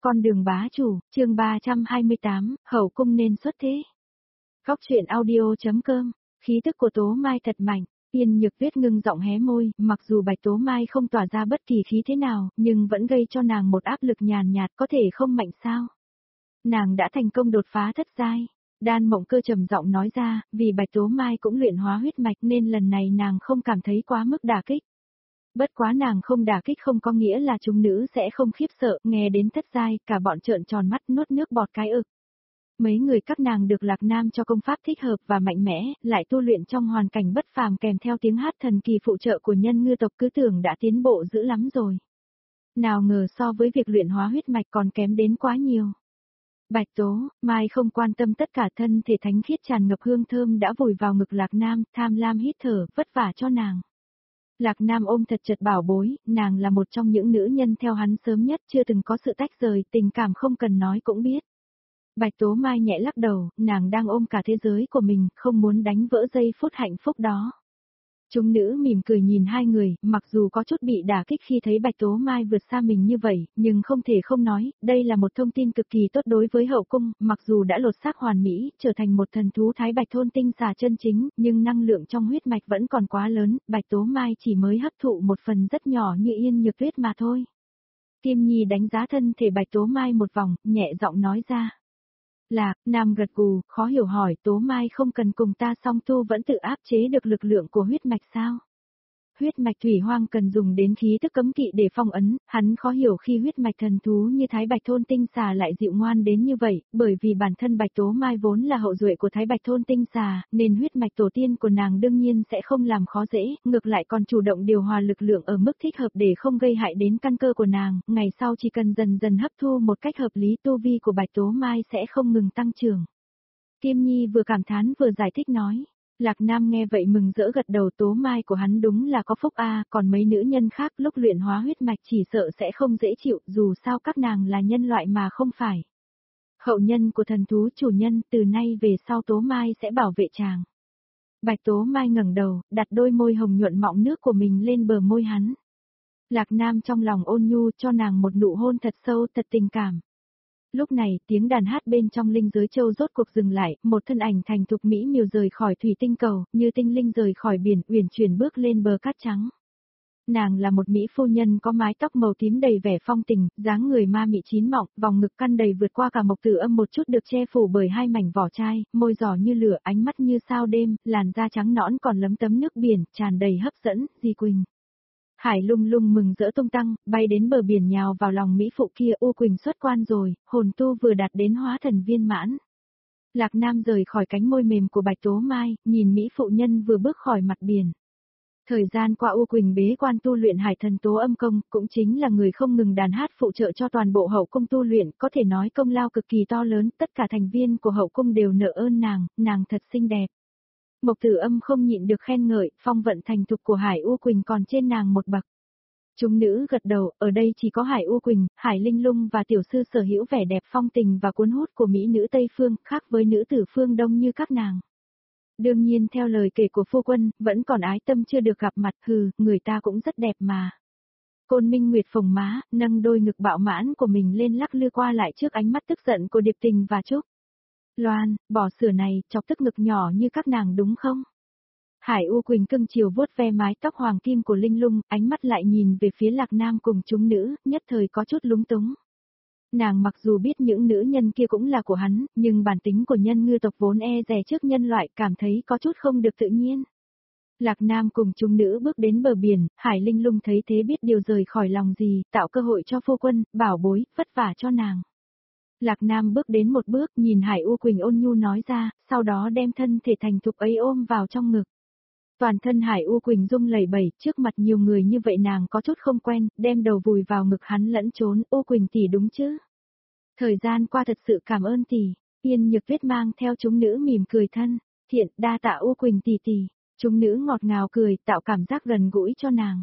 Con đường bá chủ, chương 328, hậu cung nên xuất thế. Góc truyện audio.com, khí tức của Tố Mai thật mạnh, Yên Nhược Tuyết ngưng giọng hé môi, mặc dù Bạch Tố Mai không tỏa ra bất kỳ khí thế nào, nhưng vẫn gây cho nàng một áp lực nhàn nhạt, có thể không mạnh sao. Nàng đã thành công đột phá thất giai. Đan Mộng Cơ trầm giọng nói ra, vì Bạch Tố Mai cũng luyện hóa huyết mạch nên lần này nàng không cảm thấy quá mức đả kích. Bất quá nàng không đả kích không có nghĩa là chúng nữ sẽ không khiếp sợ, nghe đến thất giai, cả bọn trợn tròn mắt nuốt nước bọt cái ực. Mấy người các nàng được Lạc Nam cho công pháp thích hợp và mạnh mẽ, lại tu luyện trong hoàn cảnh bất phàm kèm theo tiếng hát thần kỳ phụ trợ của nhân ngư tộc cứ tưởng đã tiến bộ dữ lắm rồi. Nào ngờ so với việc luyện hóa huyết mạch còn kém đến quá nhiều. Bạch Tố Mai không quan tâm tất cả, thân thể thánh khiết tràn ngập hương thơm đã vùi vào ngực Lạc Nam, tham lam hít thở, vất vả cho nàng. Lạc Nam ôm thật chặt bảo bối, nàng là một trong những nữ nhân theo hắn sớm nhất, chưa từng có sự tách rời, tình cảm không cần nói cũng biết. Bạch Tố Mai nhẹ lắc đầu, nàng đang ôm cả thế giới của mình, không muốn đánh vỡ giây phút hạnh phúc đó. Chúng nữ mỉm cười nhìn hai người, mặc dù có chút bị đả kích khi thấy Bạch Tố Mai vượt xa mình như vậy, nhưng không thể không nói, đây là một thông tin cực kỳ tốt đối với hậu cung, mặc dù đã lột xác hoàn mỹ, trở thành một thần thú thái bạch thôn tinh xà chân chính, nhưng năng lượng trong huyết mạch vẫn còn quá lớn, Bạch Tố Mai chỉ mới hấp thụ một phần rất nhỏ như Yên Nhược Tuyết mà thôi. Kim Nhi đánh giá thân thể Bạch Tố Mai một vòng, nhẹ giọng nói ra. Lạc Nam gật gù, khó hiểu hỏi, Tố Mai không cần cùng ta song tu vẫn tự áp chế được lực lượng của huyết mạch sao? Huyết mạch thủy hoang cần dùng đến khí tức cấm kỵ để phong ấn, hắn khó hiểu khi huyết mạch thần thú như Thái Bạch Thôn Tinh Xà lại dịu ngoan đến như vậy, bởi vì bản thân Bạch Tố Mai vốn là hậu duệ của Thái Bạch Thôn Tinh Xà, nên huyết mạch tổ tiên của nàng đương nhiên sẽ không làm khó dễ, ngược lại còn chủ động điều hòa lực lượng ở mức thích hợp để không gây hại đến căn cơ của nàng, ngày sau chỉ cần dần dần hấp thu một cách hợp lý tu vi của Bạch Tố Mai sẽ không ngừng tăng trưởng. Kim Nhi vừa cảm thán vừa giải thích nói. Lạc Nam nghe vậy mừng rỡ gật đầu, Tố Mai của hắn đúng là có phúc a, còn mấy nữ nhân khác lúc luyện hóa huyết mạch chỉ sợ sẽ không dễ chịu, dù sao các nàng là nhân loại mà không phải. Hậu nhân của thần thú chủ nhân, từ nay về sau Tố Mai sẽ bảo vệ chàng. Bạch Tố Mai ngẩng đầu, đặt đôi môi hồng nhuận mọng nước của mình lên bờ môi hắn. Lạc Nam trong lòng ôn nhu cho nàng một nụ hôn thật sâu, thật tình cảm. Lúc này, tiếng đàn hát bên trong linh giới châu rốt cuộc dừng lại, một thân ảnh thành thục mỹ miều rời khỏi thủy tinh cầu, như tinh linh rời khỏi biển, uyển chuyển bước lên bờ cát trắng. Nàng là một mỹ phu nhân có mái tóc màu tím đầy vẻ phong tình, dáng người ma mị chín mọng, vòng ngực căn đầy vượt qua cả mộc tử âm một chút được che phủ bởi hai mảnh vỏ chai, môi giò như lửa, ánh mắt như sao đêm, làn da trắng nõn còn lấm tấm nước biển, tràn đầy hấp dẫn, Di Quỳnh. Hải lung lung mừng rỡ tung tăng, bay đến bờ biển nhào vào lòng mỹ phụ kia, U Quỳnh xuất quan rồi, hồn tu vừa đạt đến hóa thần viên mãn. Lạc Nam rời khỏi cánh môi mềm của Bạch Tố Mai, nhìn mỹ phụ nhân vừa bước khỏi mặt biển. Thời gian qua U Quỳnh bế quan tu luyện Hải Thần Tố Âm Công, cũng chính là người không ngừng đàn hát phụ trợ cho toàn bộ hậu cung tu luyện, có thể nói công lao cực kỳ to lớn, tất cả thành viên của hậu cung đều nợ ơn nàng thật xinh đẹp. Mộc Tử Âm không nhịn được khen ngợi, phong vận thành thục của Hải U Quỳnh còn trên nàng một bậc. Chúng nữ gật đầu, ở đây chỉ có Hải U Quỳnh, Hải Linh Lung và tiểu sư sở hữu vẻ đẹp phong tình và cuốn hút của mỹ nữ Tây Phương, khác với nữ tử phương Đông như các nàng. Đương nhiên theo lời kể của phu quân, vẫn còn ái tâm chưa được gặp mặt, người ta cũng rất đẹp mà. Côn Minh Nguyệt phồng má, nâng đôi ngực bạo mãn của mình lên lắc lư qua lại trước ánh mắt tức giận của Điệp Tình và Trúc. Loan, bỏ sửa này, chọc tức ngực nhỏ như các nàng đúng không? Hải U Quỳnh cưng chiều vuốt ve mái tóc hoàng kim của Linh Lung, ánh mắt lại nhìn về phía Lạc Nam cùng chúng nữ, nhất thời có chút lúng túng. Nàng mặc dù biết những nữ nhân kia cũng là của hắn, nhưng bản tính của nhân ngư tộc vốn e dè trước nhân loại, cảm thấy có chút không được tự nhiên. Lạc Nam cùng chúng nữ bước đến bờ biển, Hải Linh Lung thấy thế biết điều rời khỏi lòng gì, tạo cơ hội cho phu quân, bảo bối, vất vả cho nàng. Lạc Nam bước đến một bước, nhìn Hải U Quỳnh ôn nhu nói ra, sau đó đem thân thể thành thục ấy ôm vào trong ngực. Toàn thân Hải U Quỳnh rung lẩy bẩy, trước mặt nhiều người như vậy nàng có chút không quen, đem đầu vùi vào ngực hắn lẫn trốn, U Quỳnh tỷ đúng chứ? Thời gian qua thật sự cảm ơn tỷ. Yên Nhược Tuyết mang theo chúng nữ mỉm cười thân, thiện, đa tạ U Quỳnh tỷ tỷ. Chúng nữ ngọt ngào cười, tạo cảm giác gần gũi cho nàng.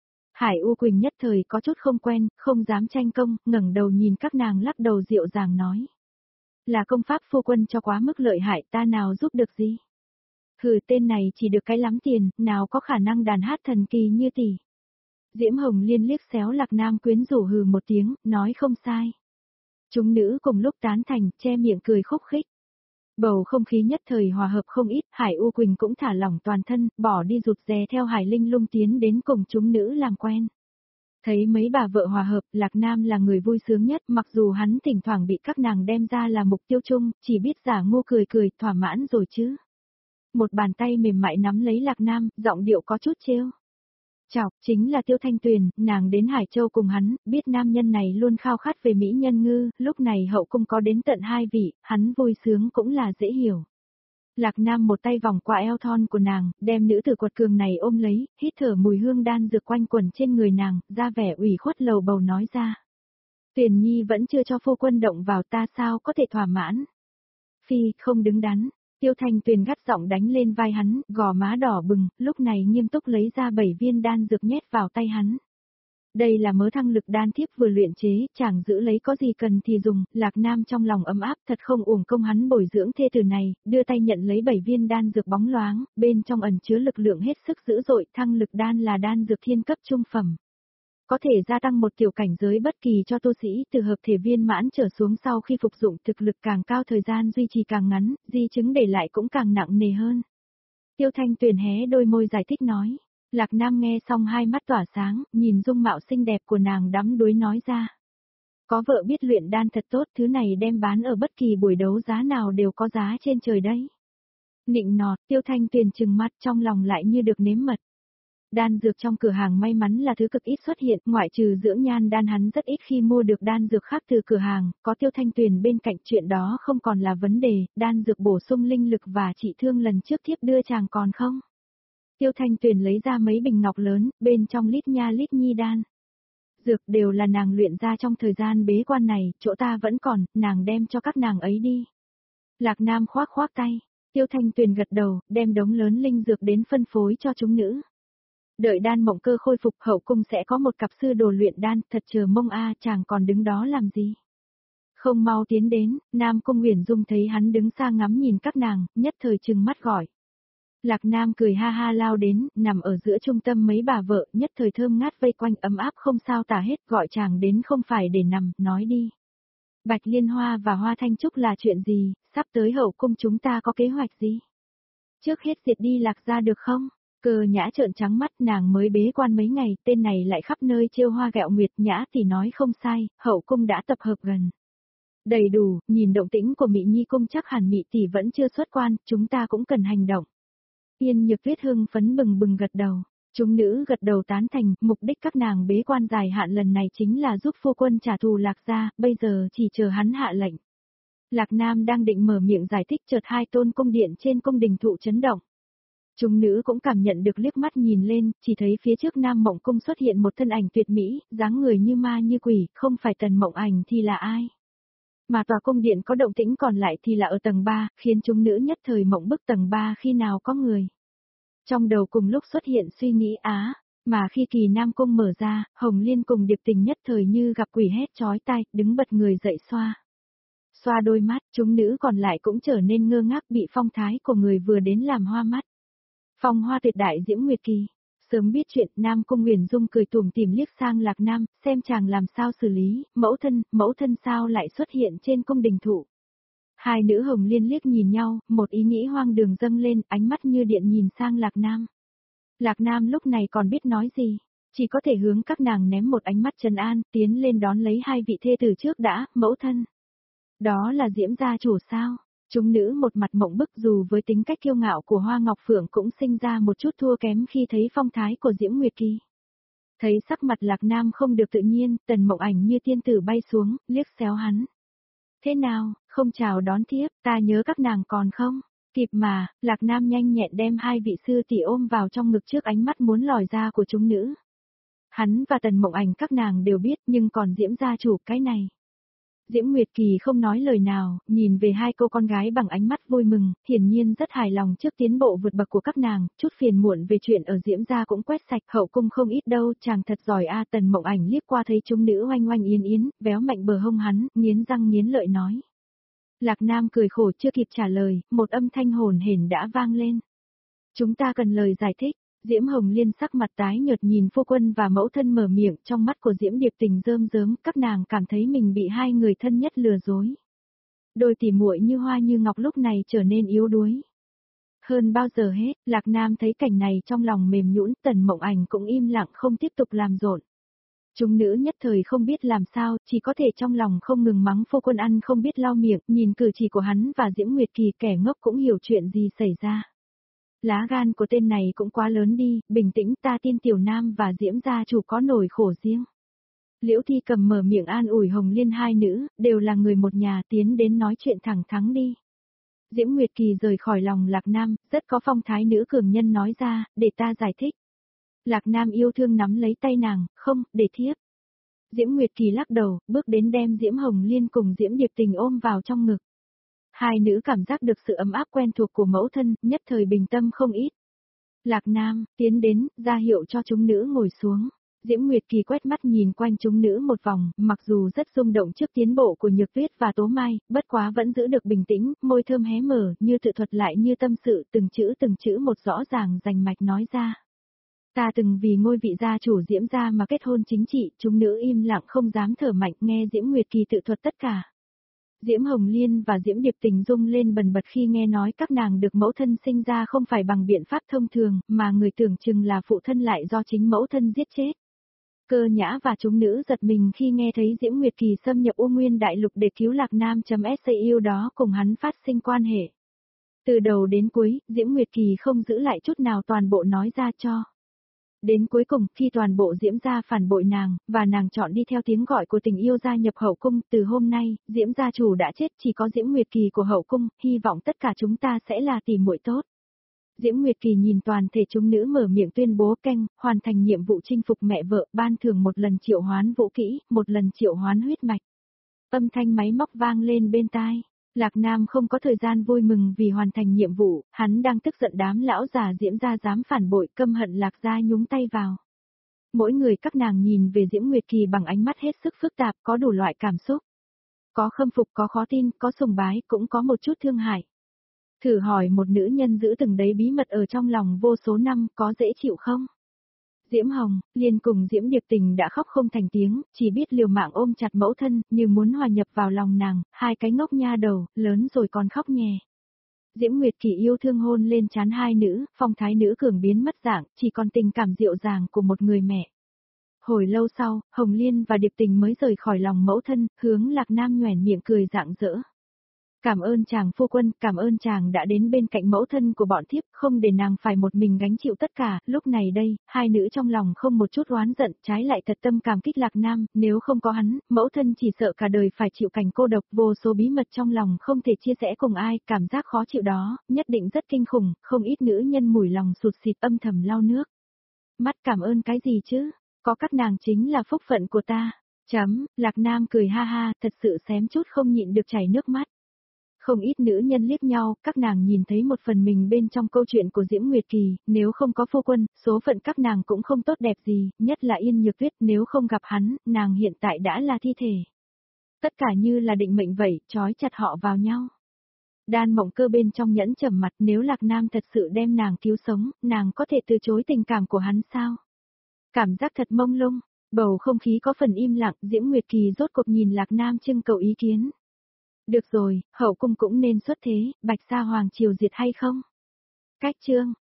Hải U Quỳnh nhất thời có chút không quen, không dám tranh công, ngẩng đầu nhìn các nàng lắc đầu dịu dàng nói. Là công pháp phu quân cho quá mức lợi hại, ta nào giúp được gì? Tên này chỉ được cái lắm tiền, nào có khả năng đàn hát thần kỳ như tỷ. Diễm Hồng Liên liếc xéo Lạc Nam quyến rũ hừ một tiếng, nói không sai. Chúng nữ cùng lúc tán thành, che miệng cười khúc khích. Bầu không khí nhất thời hòa hợp không ít, Hải U Quỳnh cũng thả lỏng toàn thân, bỏ đi rụt rè theo Hải Linh Lung tiến đến cùng chúng nữ làm quen. Thấy mấy bà vợ hòa hợp, Lạc Nam là người vui sướng nhất, mặc dù hắn thỉnh thoảng bị các nàng đem ra là mục tiêu chung, chỉ biết giả ngu cười cười, thỏa mãn rồi chứ. Một bàn tay mềm mại nắm lấy Lạc Nam, giọng điệu có chút trêu. Chọc, chính là Tiêu Thanh Tuyền, nàng đến Hải Châu cùng hắn, biết nam nhân này luôn khao khát về mỹ nhân ngư, lúc này hậu cung có đến tận 2 vị, hắn vui sướng cũng là dễ hiểu. Lạc Nam một tay vòng qua eo thon của nàng, đem nữ tử quật cường này ôm lấy, hít thở mùi hương đan dược quanh quẩn trên người nàng, ra vẻ ủy khuất lầu bầu nói ra. Tuyền Nhi vẫn chưa cho phu quân động vào ta sao có thể thỏa mãn. Phi, không đứng đắn. Tiêu Thanh Tuyền gắt giọng đánh lên vai hắn, gò má đỏ bừng, lúc này nghiêm túc lấy ra 7 viên đan dược nhét vào tay hắn. Đây là mớ thăng lực đan thiếp vừa luyện chế, chẳng giữ lấy có gì cần thì dùng, Lạc Nam trong lòng ấm áp thật không uổng công hắn bồi dưỡng thê tử này, đưa tay nhận lấy 7 viên đan dược bóng loáng, bên trong ẩn chứa lực lượng hết sức dữ dội, thăng lực đan là đan dược thiên cấp trung phẩm. Có thể gia tăng một tiểu cảnh giới bất kỳ cho tu sĩ từ hợp thể viên mãn trở xuống sau khi phục dụng thực lực càng cao thời gian duy trì càng ngắn, di chứng để lại cũng càng nặng nề hơn. Tiêu Thanh Tuyền hé đôi môi giải thích nói. Lạc Nam nghe xong hai mắt tỏa sáng, nhìn dung mạo xinh đẹp của nàng đắm đuối nói ra. Có vợ biết luyện đan thật tốt, thứ này đem bán ở bất kỳ buổi đấu giá nào đều có giá trên trời đấy. Nịnh nọt, Tiêu Thanh Tuyền trừng mắt trong lòng lại như được nếm mật. Đan dược trong cửa hàng may mắn là thứ cực ít xuất hiện, ngoại trừ dưỡng nhan đan hắn rất ít khi mua được đan dược khác từ cửa hàng, có Tiêu Thanh Tuyền bên cạnh chuyện đó không còn là vấn đề, đan dược bổ sung linh lực và trị thương lần trước thiếp đưa chàng còn không? Tiêu Thanh Tuyền lấy ra mấy bình ngọc lớn, bên trong lít nha lít nhi đan. Dược đều là nàng luyện ra trong thời gian bế quan này, chỗ ta vẫn còn, nàng đem cho các nàng ấy đi. Lạc Nam khoác khoác tay, Tiêu Thanh Tuyền gật đầu, đem đống lớn linh dược đến phân phối cho chúng nữ. Đợi đan mộng cơ khôi phục hậu cung sẽ có một cặp sư đồ luyện đan, thật chờ mong a chàng còn đứng đó làm gì. Không mau tiến đến, Nam Cung Uyển Dung thấy hắn đứng xa ngắm nhìn các nàng, nhất thời trừng mắt gọi. Lạc Nam cười ha ha lao đến, nằm ở giữa trung tâm mấy bà vợ, nhất thời thơm ngát vây quanh ấm áp không sao tả hết, gọi chàng đến không phải để nằm, nói đi. Bạch Liên Hoa và Hoa Thanh Trúc là chuyện gì, sắp tới hậu cung chúng ta có kế hoạch gì? Trước hết diệt đi Lạc gia được không? Cơ Nhã trợn trắng mắt, nàng mới bế quan mấy ngày, tên này lại khắp nơi trêu hoa gẹo nguyệt. Nhã thì nói không sai, hậu cung đã tập hợp gần. Đầy đủ, nhìn động tĩnh của Mị Nhi cung chắc hẳn Mị tỷ vẫn chưa xuất quan, chúng ta cũng cần hành động. Yên Nhược Tuyết hưng phấn bừng bừng gật đầu. Chúng nữ gật đầu tán thành, mục đích các nàng bế quan dài hạn lần này chính là giúp phu quân trả thù Lạc gia, bây giờ chỉ chờ hắn hạ lệnh. Lạc Nam đang định mở miệng giải thích chợt hai tôn cung điện trên cung đình thụ chấn động. Chúng nữ cũng cảm nhận được liếc mắt nhìn lên, chỉ thấy phía trước Nam Mộng Cung xuất hiện một thân ảnh tuyệt mỹ, dáng người như ma như quỷ, không phải Tần Mộng Ảnh thì là ai? Mà tòa cung điện có động tĩnh còn lại thì là ở tầng 3, khiến chúng nữ nhất thời mộng bức tầng 3 khi nào có người. Trong đầu cùng lúc xuất hiện suy nghĩ mà khi kỳ Nam Cung mở ra, Hồng Liên cùng Điệp Tình nhất thời như gặp quỷ hét chói tai, đứng bật người dậy xoa. Xoa đôi mắt, chúng nữ còn lại cũng trở nên ngơ ngác bị phong thái của người vừa đến làm hoa mắt. Phong hoa tuyệt đại diễm nguyệt kỳ. Sớm biết chuyện, Nam Cung Uyển Dung cười tủm tỉm liếc sang Lạc Nam, xem chàng làm sao xử lý, mẫu thân sao lại xuất hiện trên cung đình thụ. Hai nữ Hồng Liên liếc nhìn nhau, một ý nghĩ hoang đường dâng lên, ánh mắt như điện nhìn sang Lạc Nam. Lạc Nam lúc này còn biết nói gì, chỉ có thể hướng các nàng ném một ánh mắt trấn an, tiến lên đón lấy hai vị thê tử trước đã, mẫu thân. Đó là Diễm gia chủ sao? Chúng nữ một mặt mộng bức, dù với tính cách kiêu ngạo của Hoa Ngọc Phượng cũng sinh ra một chút thua kém khi thấy phong thái của Diễm Nguyệt Kỳ. Thấy sắc mặt Lạc Nam không được tự nhiên, Tần Mộng Ảnh như tiên tử bay xuống, liếc xéo hắn. Thế nào, không chào đón thiếp, ta nhớ các nàng còn không? Kịp mà, Lạc Nam nhanh nhẹn đem hai vị sư tỷ ôm vào trong ngực trước ánh mắt muốn lòi ra của chúng nữ. Hắn và Tần Mộng Ảnh các nàng đều biết, nhưng còn Diễm gia chủ cái này. Diễm Nguyệt Kỳ không nói lời nào, nhìn về hai cô con gái bằng ánh mắt vui mừng, hiển nhiên rất hài lòng trước tiến bộ vượt bậc của các nàng, chút phiền muộn về chuyện ở Diễm gia cũng quét sạch, hậu cung không ít đâu, chàng thật giỏi a. Tần Mộng Ảnh liếc qua thấy chúng nữ oanh oanh yến yến, véo mạnh bờ hông hắn, nghiến răng nghiến lợi nói. Lạc Nam cười khổ chưa kịp trả lời, một âm thanh hồn hển đã vang lên. Chúng ta cần lời giải thích. Diễm Hồng Liên sắc mặt tái nhợt nhìn phu quân và mẫu thân mở miệng, trong mắt của Diễm Điệp Tình rơm rớm, các nàng cảm thấy mình bị hai người thân nhất lừa dối. Đôi tỉ muội như hoa như ngọc lúc này trở nên yếu đuối. Hơn bao giờ hết, Lạc Nam thấy cảnh này trong lòng mềm nhũn, Tần Mộng Ảnh cũng im lặng không tiếp tục làm rộn. Chúng nữ nhất thời không biết làm sao, chỉ có thể trong lòng không ngừng mắng phu quân ăn không biết lau miệng, nhìn cử chỉ của hắn và Diễm Nguyệt Kỳ kẻ ngốc cũng hiểu chuyện gì xảy ra. Lá gan của tên này cũng quá lớn đi, bình tĩnh, ta tin Tiểu Nam và Diễm gia chủ có nỗi khổ riêng. Liễu Thi Cầm mở miệng an ủi Hồng Liên, hai nữ, đều là người một nhà, tiến đến nói chuyện thẳng thắn đi. Diễm Nguyệt Kỳ rời khỏi lòng Lạc Nam, rất có phong thái nữ cường nhân nói ra, để ta giải thích. Lạc Nam yêu thương nắm lấy tay nàng, không, để thiếp. Diễm Nguyệt Kỳ lắc đầu, bước đến đem Diễm Hồng Liên cùng Diễm Điệp Tình ôm vào trong ngực. Hai nữ cảm giác được sự ấm áp quen thuộc của mẫu thân, nhất thời bình tâm không ít. Lạc Nam, tiến đến, ra hiệu cho chúng nữ ngồi xuống. Diễm Nguyệt Kỳ quét mắt nhìn quanh chúng nữ một vòng, mặc dù rất rung động trước tiến bộ của Nhược Tuyết và Tố Mai, bất quá vẫn giữ được bình tĩnh, môi thơm hé mở, như tự thuật lại như tâm sự, từng chữ một rõ ràng rành mạch nói ra. Ta từng vì ngôi vị gia chủ Diễm gia mà kết hôn chính trị, chúng nữ im lặng không dám thở mạnh nghe Diễm Nguyệt Kỳ tự thuật tất cả. Diễm Hồng Liên và Diễm Điệp Tình rung lên bần bật khi nghe nói các nàng được mẫu thân sinh ra không phải bằng biện pháp thông thường, mà người tưởng chừng là phụ thân lại do chính mẫu thân giết chết. Cơ Nhã và chúng nữ giật mình khi nghe thấy Diễm Nguyệt Kỳ xâm nhập U Nguyên Đại Lục để cứu Lạc Nam.SAU đó cùng hắn phát sinh quan hệ. Từ đầu đến cuối, Diễm Nguyệt Kỳ không giữ lại chút nào toàn bộ nói ra cho. Đến cuối cùng, khi toàn bộ Diễm gia phản bội nàng, và nàng chọn đi theo tiếng gọi của tình yêu gia nhập hậu cung, từ hôm nay, Diễm gia chủ đã chết, chỉ có Diễm Nguyệt Kỳ của hậu cung, hy vọng tất cả chúng ta sẽ là tỷ muội tốt. Diễm Nguyệt Kỳ nhìn toàn thể chúng nữ mở miệng tuyên bố canh, hoàn thành nhiệm vụ chinh phục mẹ vợ, ban thưởng một lần triệu hoán vũ kỹ, một lần triệu hoán huyết mạch. Âm thanh máy móc vang lên bên tai. Lạc Nam không có thời gian vui mừng vì hoàn thành nhiệm vụ, hắn đang tức giận đám lão già Diễm gia dám phản bội, căm hận Lạc gia nhúng tay vào. Mỗi người các nàng nhìn về Diễm Nguyệt Kỳ bằng ánh mắt hết sức phức tạp, có đủ loại cảm xúc. Có khâm phục, có khó tin, có sùng bái, cũng có một chút thương hại. Thử hỏi một nữ nhân giữ từng đấy bí mật ở trong lòng vô số năm, có dễ chịu không? Diễm Hồng Liên cùng Diễm Điệp Tình đã khóc không thành tiếng, chỉ biết liều mạng ôm chặt mẫu thân, như muốn hòa nhập vào lòng nàng, hai cái ngốc nha đầu, lớn rồi còn khóc nhè. Diễm Nguyệt Kỳ yêu thương hôn lên trán hai nữ, phong thái nữ cường biến mất dạng, chỉ còn tình cảm dịu dàng của một người mẹ. Hồi lâu sau, Hồng Liên và Điệp Tình mới rời khỏi lòng mẫu thân, hướng Lạc Nam nhoẻn miệng cười rạng rỡ. Cảm ơn chàng phu quân, cảm ơn chàng đã đến bên cạnh mẫu thân của bọn thiếp, không để nàng phải một mình gánh chịu tất cả. Lúc này đây, hai nữ trong lòng không một chút oán giận, trái lại thật tâm cảm kích Lạc Nam, nếu không có hắn, mẫu thân chỉ sợ cả đời phải chịu cảnh cô độc, vô số bí mật trong lòng không thể chia sẻ cùng ai, cảm giác khó chịu đó, nhất định rất kinh khủng, không ít nữ nhân mủi lòng sụt sịt âm thầm lau nước. Mắt cảm ơn cái gì chứ, có các nàng chính là phúc phận của ta. Lạc Nam cười ha ha, thật sự xém chút không nhịn được chảy nước mắt. Không ít nữ nhân liếc nhau, các nàng nhìn thấy một phần mình bên trong câu chuyện của Diễm Nguyệt Kỳ, nếu không có phu quân, số phận các nàng cũng không tốt đẹp gì, nhất là Yên Nhược Tuyết, nếu không gặp hắn, nàng hiện tại đã là thi thể. Tất cả như là định mệnh vậy, trói chặt họ vào nhau. Đan Mộng Cơ bên trong nhẫn trầm mặt, nếu Lạc Nam thật sự đem nàng cứu sống, nàng có thể từ chối tình cảm của hắn sao? Cảm giác thật mông lung, bầu không khí có phần im lặng, Diễm Nguyệt Kỳ rốt cuộc nhìn Lạc Nam trưng cầu ý kiến. Được rồi, hậu cung cũng nên xuất thế, Bạch Sa Hoàng triều diệt hay không? Cách chương